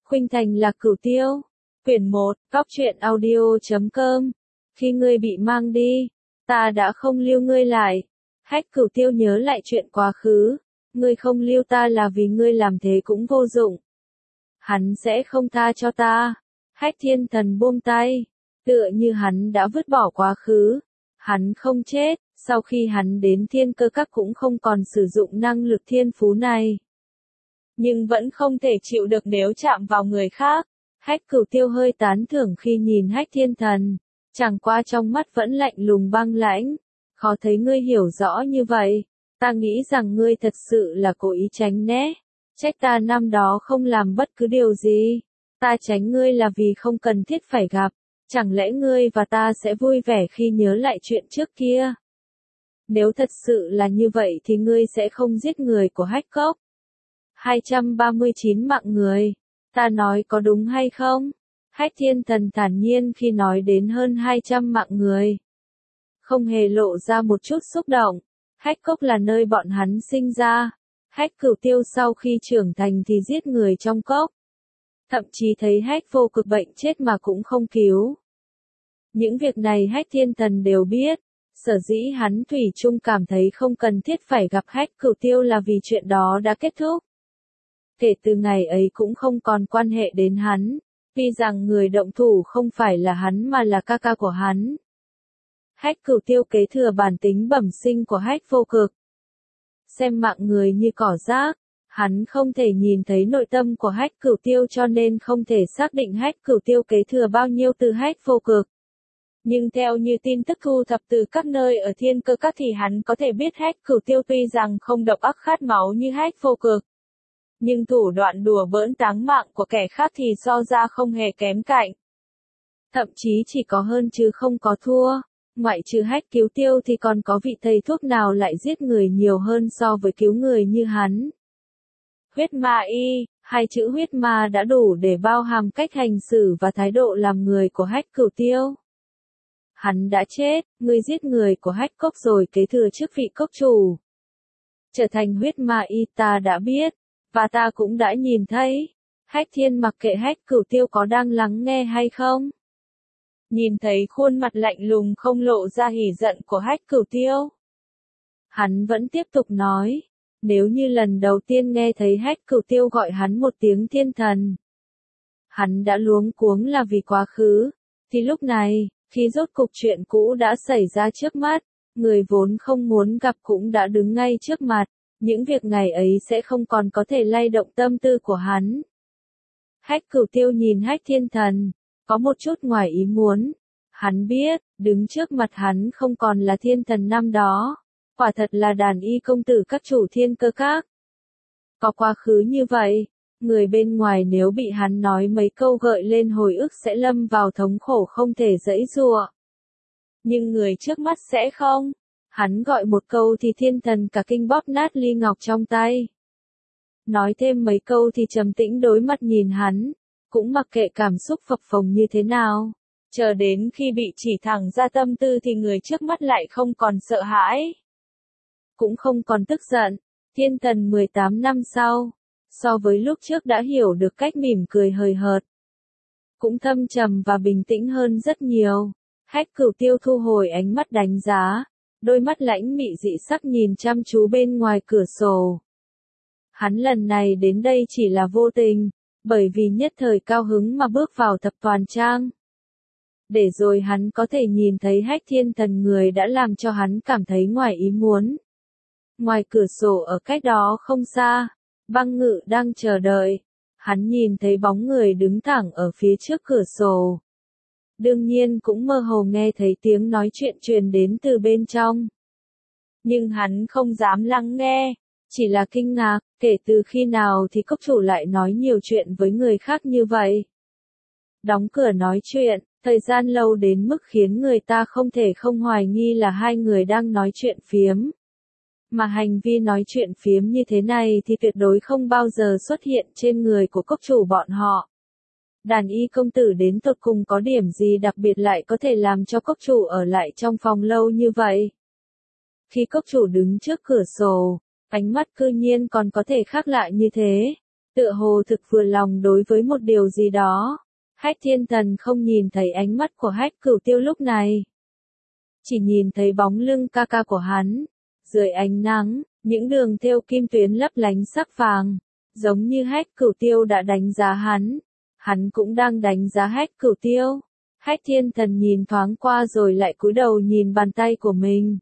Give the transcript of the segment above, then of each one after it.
Khuynh Thành Lạc Cửu Tiêu. Quyển 1, Cóc truyện audio.com. Khi ngươi bị mang đi, ta đã không lưu ngươi lại. Hách Cửu Tiêu nhớ lại chuyện quá khứ. Ngươi không lưu ta là vì ngươi làm thế cũng vô dụng. Hắn sẽ không tha cho ta. Hách Thiên Thần buông tay. Tựa như hắn đã vứt bỏ quá khứ. Hắn không chết, sau khi hắn đến Thiên Cơ Các cũng không còn sử dụng năng lực thiên phú này. Nhưng vẫn không thể chịu được nếu chạm vào người khác. Hách Cửu Tiêu hơi tán thưởng khi nhìn Hách Thiên Thần. Chẳng qua trong mắt vẫn lạnh lùng băng lãnh. Khó thấy ngươi hiểu rõ như vậy. Ta nghĩ rằng ngươi thật sự là cố ý tránh né. Trách ta năm đó không làm bất cứ điều gì. Ta tránh ngươi là vì không cần thiết phải gặp. Chẳng lẽ ngươi và ta sẽ vui vẻ khi nhớ lại chuyện trước kia? Nếu thật sự là như vậy thì ngươi sẽ không giết người của Hách Cốc. 239 mạng người. Ta nói có đúng hay không? Hách Thiên Thần thản nhiên khi nói đến hơn 200 mạng người. Không hề lộ ra một chút xúc động. Hách Cốc là nơi bọn hắn sinh ra. Hách Cửu Tiêu sau khi trưởng thành thì giết người trong cốc. Thậm chí thấy Hách Vô Cực bệnh chết mà cũng không cứu. Những việc này Hách Thiên Thần đều biết. Sở dĩ hắn thủy chung cảm thấy không cần thiết phải gặp Hách Cửu Tiêu là vì chuyện đó đã kết thúc. Kể từ ngày ấy cũng không còn quan hệ đến hắn. Vì rằng người động thủ không phải là hắn mà là ca ca của hắn. Hách Cửu Tiêu kế thừa bản tính bẩm sinh của Hách Vô Cực. Xem mạng người như cỏ rác, hắn không thể nhìn thấy nội tâm của Hách Cửu Tiêu cho nên không thể xác định Hách Cửu Tiêu kế thừa bao nhiêu từ Hách Vô Cực. Nhưng theo như tin tức thu thập từ các nơi ở Thiên Cơ Các thì hắn có thể biết Hách Cửu Tiêu tuy rằng không độc ác khát máu như Hách Vô Cực. Nhưng thủ đoạn đùa bỡn táng mạng của kẻ khác thì so ra không hề kém cạnh. Thậm chí chỉ có hơn chứ không có thua. Ngoại trừ Hách Cửu Tiêu thì còn có vị thầy thuốc nào lại giết người nhiều hơn so với cứu người như hắn. Huyết ma y, hai chữ huyết ma đã đủ để bao hàm cách hành xử và thái độ làm người của Hách Cửu Tiêu. Hắn đã chết, ngươi giết người của Hách Cốc rồi kế thừa chức vị cốc chủ. Trở thành huyết ma y ta đã biết, và ta cũng đã nhìn thấy. Hách Thiên mặc kệ Hách Cửu Tiêu có đang lắng nghe hay không. Nhìn thấy khuôn mặt lạnh lùng không lộ ra hỉ giận của Hách Cửu Tiêu. Hắn vẫn tiếp tục nói, nếu như lần đầu tiên nghe thấy Hách Cửu Tiêu gọi hắn một tiếng thiên thần. Hắn đã luống cuống là vì quá khứ, thì lúc này, khi rốt cục chuyện cũ đã xảy ra trước mắt, người vốn không muốn gặp cũng đã đứng ngay trước mặt, những việc ngày ấy sẽ không còn có thể lay động tâm tư của hắn. Hách Cửu Tiêu nhìn Hách Thiên Thần, có một chút ngoài ý muốn. Hắn biết, đứng trước mặt hắn không còn là thiên thần năm đó. Quả thật là đàn y công tử các chủ Thiên Cơ Các. Có quá khứ như vậy, người bên ngoài nếu bị hắn nói mấy câu gợi lên hồi ức sẽ lâm vào thống khổ không thể giãy giụa. Nhưng người trước mắt sẽ không. Hắn gọi một câu thì thiên thần cả kinh bóp nát ly ngọc trong tay. Nói thêm mấy câu thì trầm tĩnh đối mặt nhìn hắn. Cũng mặc kệ cảm xúc phập phồng như thế nào. Chờ đến khi bị chỉ thẳng ra tâm tư thì người trước mắt lại không còn sợ hãi. Cũng không còn tức giận. Thiên thần 18 năm sau. So với lúc trước đã hiểu được cách mỉm cười hời hợt. Cũng thâm trầm và bình tĩnh hơn rất nhiều. Hách Cửu Tiêu thu hồi ánh mắt đánh giá. Đôi mắt lãnh mị dị sắc nhìn chăm chú bên ngoài cửa sổ. Hắn lần này đến đây chỉ là vô tình. Bởi vì nhất thời cao hứng mà bước vào thập toàn trang. Để rồi hắn có thể nhìn thấy Hách Thiên Thần người đã làm cho hắn cảm thấy ngoài ý muốn. Ngoài cửa sổ ở cách đó không xa, Băng Ngự đang chờ đợi. Hắn nhìn thấy bóng người đứng thẳng ở phía trước cửa sổ. Đương nhiên cũng mơ hồ nghe thấy tiếng nói chuyện truyền đến từ bên trong. Nhưng hắn không dám lắng nghe. Chỉ là kinh ngạc, kể từ khi nào thì cốc chủ lại nói nhiều chuyện với người khác như vậy. Đóng cửa nói chuyện, thời gian lâu đến mức khiến người ta không thể không hoài nghi là hai người đang nói chuyện phiếm. Mà hành vi nói chuyện phiếm như thế này thì tuyệt đối không bao giờ xuất hiện trên người của cốc chủ bọn họ. Đàn y công tử đến tột cùng có điểm gì đặc biệt lại có thể làm cho cốc chủ ở lại trong phòng lâu như vậy? Khi cốc chủ đứng trước cửa sổ, ánh mắt cư nhiên còn có thể khác lạ như thế. tựa hồ thực vừa lòng đối với một điều gì đó. Hách Thiên Thần không nhìn thấy ánh mắt của Hách Cửu Tiêu lúc này. Chỉ nhìn thấy bóng lưng ca ca của hắn. Dưới ánh nắng, những đường thêu kim tuyến lấp lánh sắc vàng. Giống như Hách Cửu Tiêu đã đánh giá hắn. Hắn cũng đang đánh giá Hách Cửu Tiêu. Hách Thiên Thần nhìn thoáng qua rồi lại cúi đầu nhìn bàn tay của mình.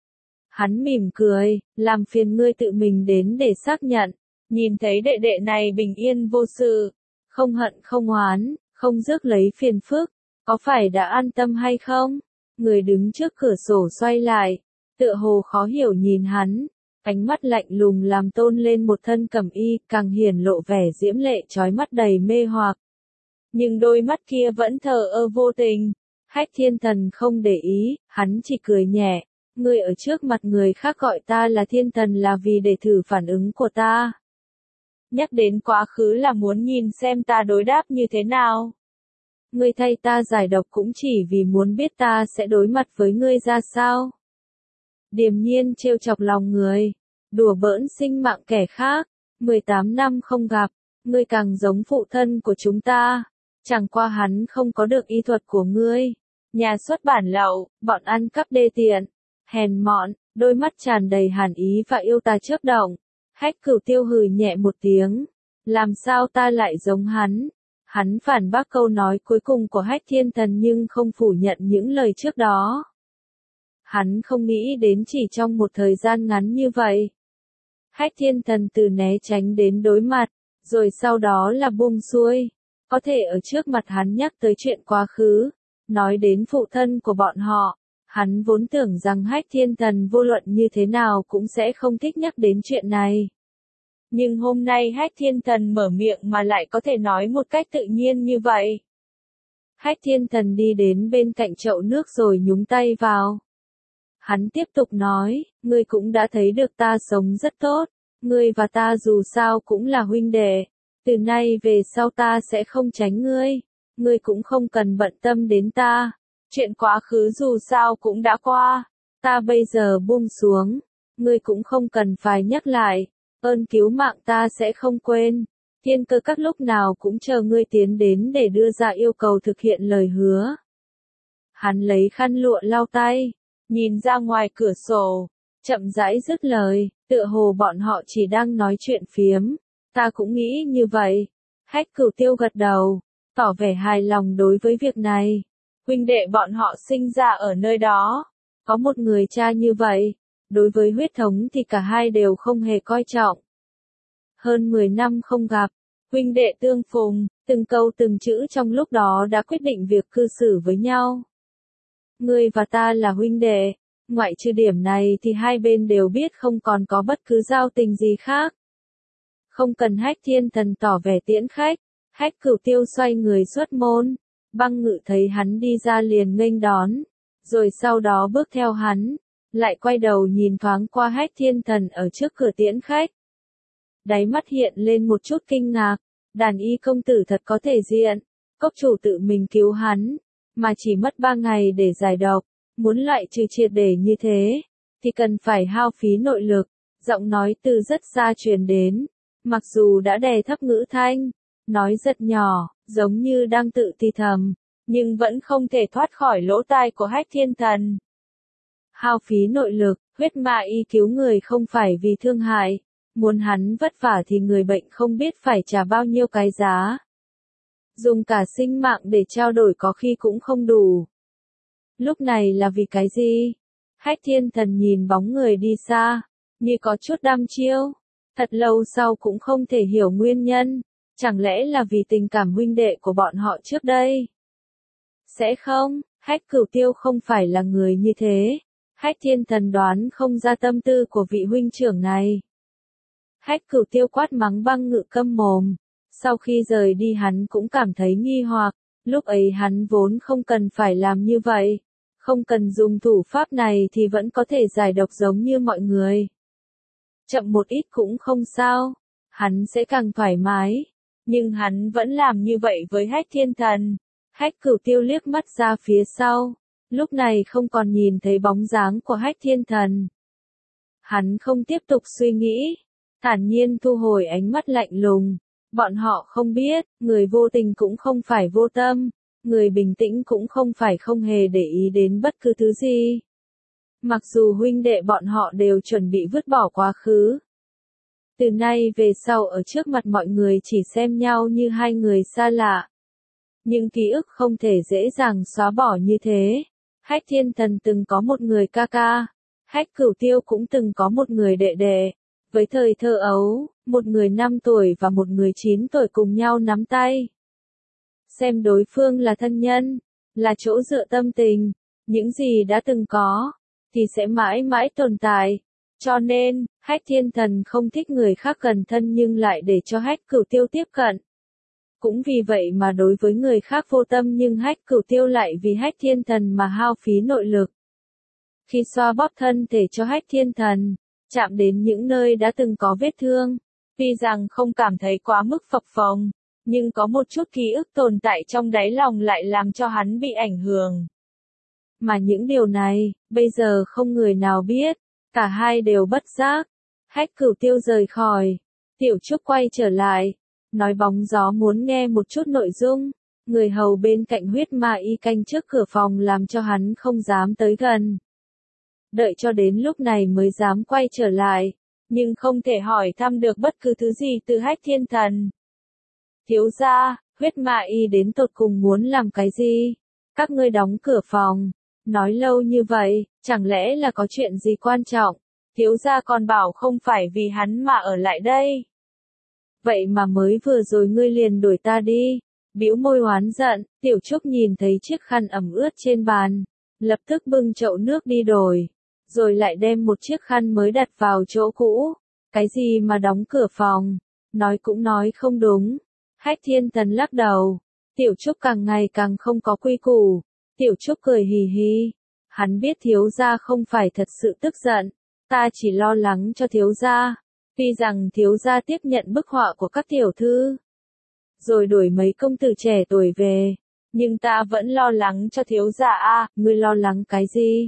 Hắn mỉm cười, làm phiền ngươi tự mình đến để xác nhận. Nhìn thấy đệ đệ này bình yên vô sự, không hận không oán, không rước lấy phiền phức, có phải đã an tâm hay không? Người đứng trước cửa sổ xoay lại, tựa hồ khó hiểu nhìn hắn, ánh mắt lạnh lùng làm tôn lên một thân cẩm y, càng hiển lộ vẻ diễm lệ chói mắt đầy mê hoặc. Nhưng đôi mắt kia vẫn thờ ơ vô tình. Hách Thiên Thần không để ý, hắn chỉ cười nhẹ. Ngươi ở trước mặt người khác gọi ta là Thiên Thần là vì để thử phản ứng của ta. Nhắc đến quá khứ là muốn nhìn xem ta đối đáp như thế nào. Ngươi thay ta giải độc cũng chỉ vì muốn biết ta sẽ đối mặt với ngươi ra sao. Điềm nhiên trêu chọc lòng người, đùa bỡn sinh mạng kẻ khác. 18 năm không gặp, ngươi càng giống phụ thân của chúng ta. Chẳng qua hắn không có được y thuật của ngươi. Nhà xuất bản lậu, bọn ăn cắp đê tiện, hèn mọn, đôi mắt tràn đầy hàn ý và yêu tà chớp động. Hách Cửu Tiêu hừ nhẹ một tiếng. Làm sao ta lại giống hắn? Hắn phản bác câu nói cuối cùng của Hách Thiên Thần nhưng không phủ nhận những lời trước đó. Hắn không nghĩ đến chỉ trong một thời gian ngắn như vậy. Hách Thiên Thần từ né tránh đến đối mặt, rồi sau đó là buông xuôi. Có thể ở trước mặt hắn nhắc tới chuyện quá khứ, nói đến phụ thân của bọn họ. Hắn vốn tưởng rằng Hách Thiên Thần vô luận như thế nào cũng sẽ không thích nhắc đến chuyện này. Nhưng hôm nay Hách Thiên Thần mở miệng mà lại có thể nói một cách tự nhiên như vậy. Hách Thiên Thần đi đến bên cạnh chậu nước rồi nhúng tay vào. Hắn tiếp tục nói, ngươi cũng đã thấy được ta sống rất tốt, ngươi và ta dù sao cũng là huynh đệ. Từ nay về sau ta sẽ không tránh ngươi cũng không cần bận tâm đến ta. Chuyện quá khứ dù sao cũng đã qua, ta bây giờ buông xuống, ngươi cũng không cần phải nhắc lại, ơn cứu mạng ta sẽ không quên. Thiên Cơ Các lúc nào cũng chờ ngươi tiến đến để đưa ra yêu cầu thực hiện lời hứa. Hắn lấy khăn lụa lau tay, nhìn ra ngoài cửa sổ, chậm rãi dứt lời, tựa hồ bọn họ chỉ đang nói chuyện phiếm. Ta cũng nghĩ như vậy. Hách Cửu Tiêu gật đầu, tỏ vẻ hài lòng đối với việc này. Huynh đệ bọn họ sinh ra ở nơi đó. Có một người cha như vậy. Đối với huyết thống thì cả hai đều không hề coi trọng. Hơn 10 năm không gặp, huynh đệ tương phùng, từng câu từng chữ trong lúc đó đã quyết định việc cư xử với nhau. Ngươi và ta là huynh đệ, ngoại trừ điểm này thì hai bên đều biết không còn có bất cứ giao tình gì khác. Không cần Hách Thiên Thần tỏ vẻ tiễn khách, Hách Cửu Tiêu xoay người xuất môn, Băng Ngự thấy hắn đi ra liền nghênh đón, rồi sau đó bước theo hắn, lại quay đầu nhìn thoáng qua Hách Thiên Thần ở trước cửa tiễn khách. Đáy mắt hiện lên một chút kinh ngạc, đàn y công tử thật có thể diện, cốc chủ tự mình cứu hắn, mà chỉ mất 3 ngày để giải độc, muốn loại trừ triệt để như thế, thì cần phải hao phí nội lực, giọng nói từ rất xa truyền đến. Mặc dù đã đè thấp ngữ thanh, nói rất nhỏ, giống như đang tự thì thầm, nhưng vẫn không thể thoát khỏi lỗ tai của Hách Thiên Thần. Hao phí nội lực, huyết ma y cứu người không phải vì thương hại, muốn hắn vất vả thì người bệnh không biết phải trả bao nhiêu cái giá. Dùng cả sinh mạng để trao đổi có khi cũng không đủ. Lúc này là vì cái gì? Hách Thiên Thần nhìn bóng người đi xa, như có chút đăm chiêu. Thật lâu sau cũng không thể hiểu nguyên nhân, chẳng lẽ là vì tình cảm huynh đệ của bọn họ trước đây? Sẽ không, Hách Cửu Tiêu không phải là người như thế. Hách Thiên Thần đoán không ra tâm tư của vị huynh trưởng này. Hách Cửu Tiêu quát mắng Băng Ngự câm mồm. Sau khi rời đi hắn cũng cảm thấy nghi hoặc, lúc ấy hắn vốn không cần phải làm như vậy. Không cần dùng thủ pháp này thì vẫn có thể giải độc giống như mọi người. Chậm một ít cũng không sao, hắn sẽ càng thoải mái. Nhưng hắn vẫn làm như vậy với Hách Thiên Thần. Hách Cửu Tiêu liếc mắt ra phía sau, lúc này không còn nhìn thấy bóng dáng của Hách Thiên Thần. Hắn không tiếp tục suy nghĩ, thản nhiên thu hồi ánh mắt lạnh lùng, Bọn họ không biết, người vô tình cũng không phải vô tâm, người bình tĩnh cũng không phải không hề để ý đến bất cứ thứ gì. Mặc dù huynh đệ bọn họ đều chuẩn bị vứt bỏ quá khứ. Từ nay về sau ở trước mặt mọi người chỉ xem nhau như hai người xa lạ. Nhưng ký ức không thể dễ dàng xóa bỏ như thế. Hách Thiên Thần từng có một người ca ca. Hách Cửu Tiêu cũng từng có một người đệ đệ. Với thời thơ ấu, một người 5 tuổi và một người 9 tuổi cùng nhau nắm tay. Xem đối phương là thân nhân, là chỗ dựa tâm tình, những gì đã từng có, thì sẽ mãi mãi tồn tại. Cho nên, Hách Thiên Thần không thích người khác gần thân nhưng lại để cho Hách Cửu Tiêu tiếp cận. Cũng vì vậy mà đối với người khác vô tâm nhưng Hách Cửu Tiêu lại vì Hách Thiên Thần mà hao phí nội lực. Khi xoa bóp thân thể cho Hách Thiên Thần, chạm đến những nơi đã từng có vết thương, tuy rằng không cảm thấy quá mức phập phồng, nhưng có một chút ký ức tồn tại trong đáy lòng lại làm cho hắn bị ảnh hưởng. Mà những điều này, bây giờ không người nào biết, cả hai đều bất giác. Hách Cửu Tiêu rời khỏi, Tiểu Trúc quay trở lại, nói bóng gió muốn nghe một chút nội dung, người hầu bên cạnh Huyết Ma Y canh trước cửa phòng làm cho hắn không dám tới gần. Đợi cho đến lúc này mới dám quay trở lại, nhưng không thể hỏi thăm được bất cứ thứ gì từ Hách Thiên Thần. Thiếu gia, Huyết Ma Y đến tột cùng muốn làm cái gì? Các ngươi đóng cửa phòng, nói lâu như vậy, chẳng lẽ là có chuyện gì quan trọng? Thiếu gia còn bảo không phải vì hắn mà ở lại đây. Vậy mà mới vừa rồi ngươi liền đuổi ta đi. Bĩu môi oán giận, Tiểu Trúc nhìn thấy chiếc khăn ẩm ướt trên bàn, lập tức bưng chậu nước đi đổi, rồi lại đem một chiếc khăn mới đặt vào chỗ cũ. Cái gì mà đóng cửa phòng? Nói cũng nói không đúng. Hách Thiên Thần lắc đầu. Tiểu Trúc càng ngày càng không có quy củ. Tiểu Trúc cười hì hì. Hắn biết thiếu gia không phải thật sự tức giận. Ta chỉ lo lắng cho thiếu gia. Tuy rằng thiếu gia tiếp nhận bức họa của các tiểu thư, rồi đuổi mấy công tử trẻ tuổi về, nhưng ta vẫn lo lắng cho thiếu gia a. Ngươi lo lắng cái gì?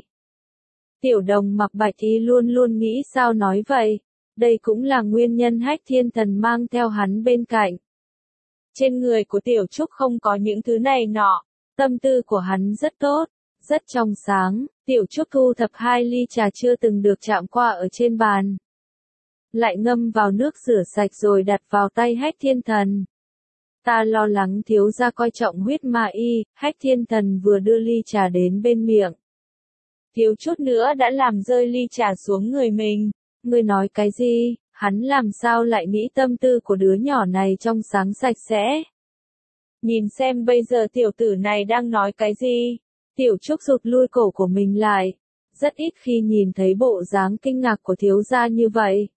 Tiểu Đồng mặc bạch y luôn luôn nghĩ sao nói vậy. Đây cũng là nguyên nhân Hách Thiên Thần mang theo hắn bên cạnh. Trên người của Tiểu Trúc không có những thứ này nọ. Tâm tư của hắn rất tốt, rất trong sáng. Tiểu Trúc thu thập 2 ly trà chưa từng được chạm qua ở trên bàn, lại ngâm vào nước rửa sạch rồi đặt vào tay Hách Thiên Thần. Ta lo lắng thiếu gia coi trọng Huyết Ma Y. Hách Thiên Thần vừa đưa ly trà đến bên miệng, thiếu chút nữa đã làm rơi ly trà xuống người mình. Ngươi nói cái gì? Hắn làm sao lại nghĩ tâm tư của đứa nhỏ này trong sáng sạch sẽ? Nhìn xem bây giờ tiểu tử này đang nói cái gì? Tiểu Trúc rụt lui cổ của mình lại. Rất ít khi nhìn thấy bộ dáng kinh ngạc của thiếu gia như vậy.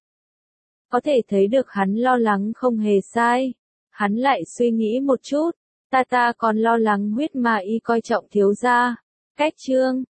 Có thể thấy được hắn lo lắng không hề sai. Hắn lại suy nghĩ một chút. Ta còn lo lắng Huyết Ma Y coi trọng thiếu gia. Cách chương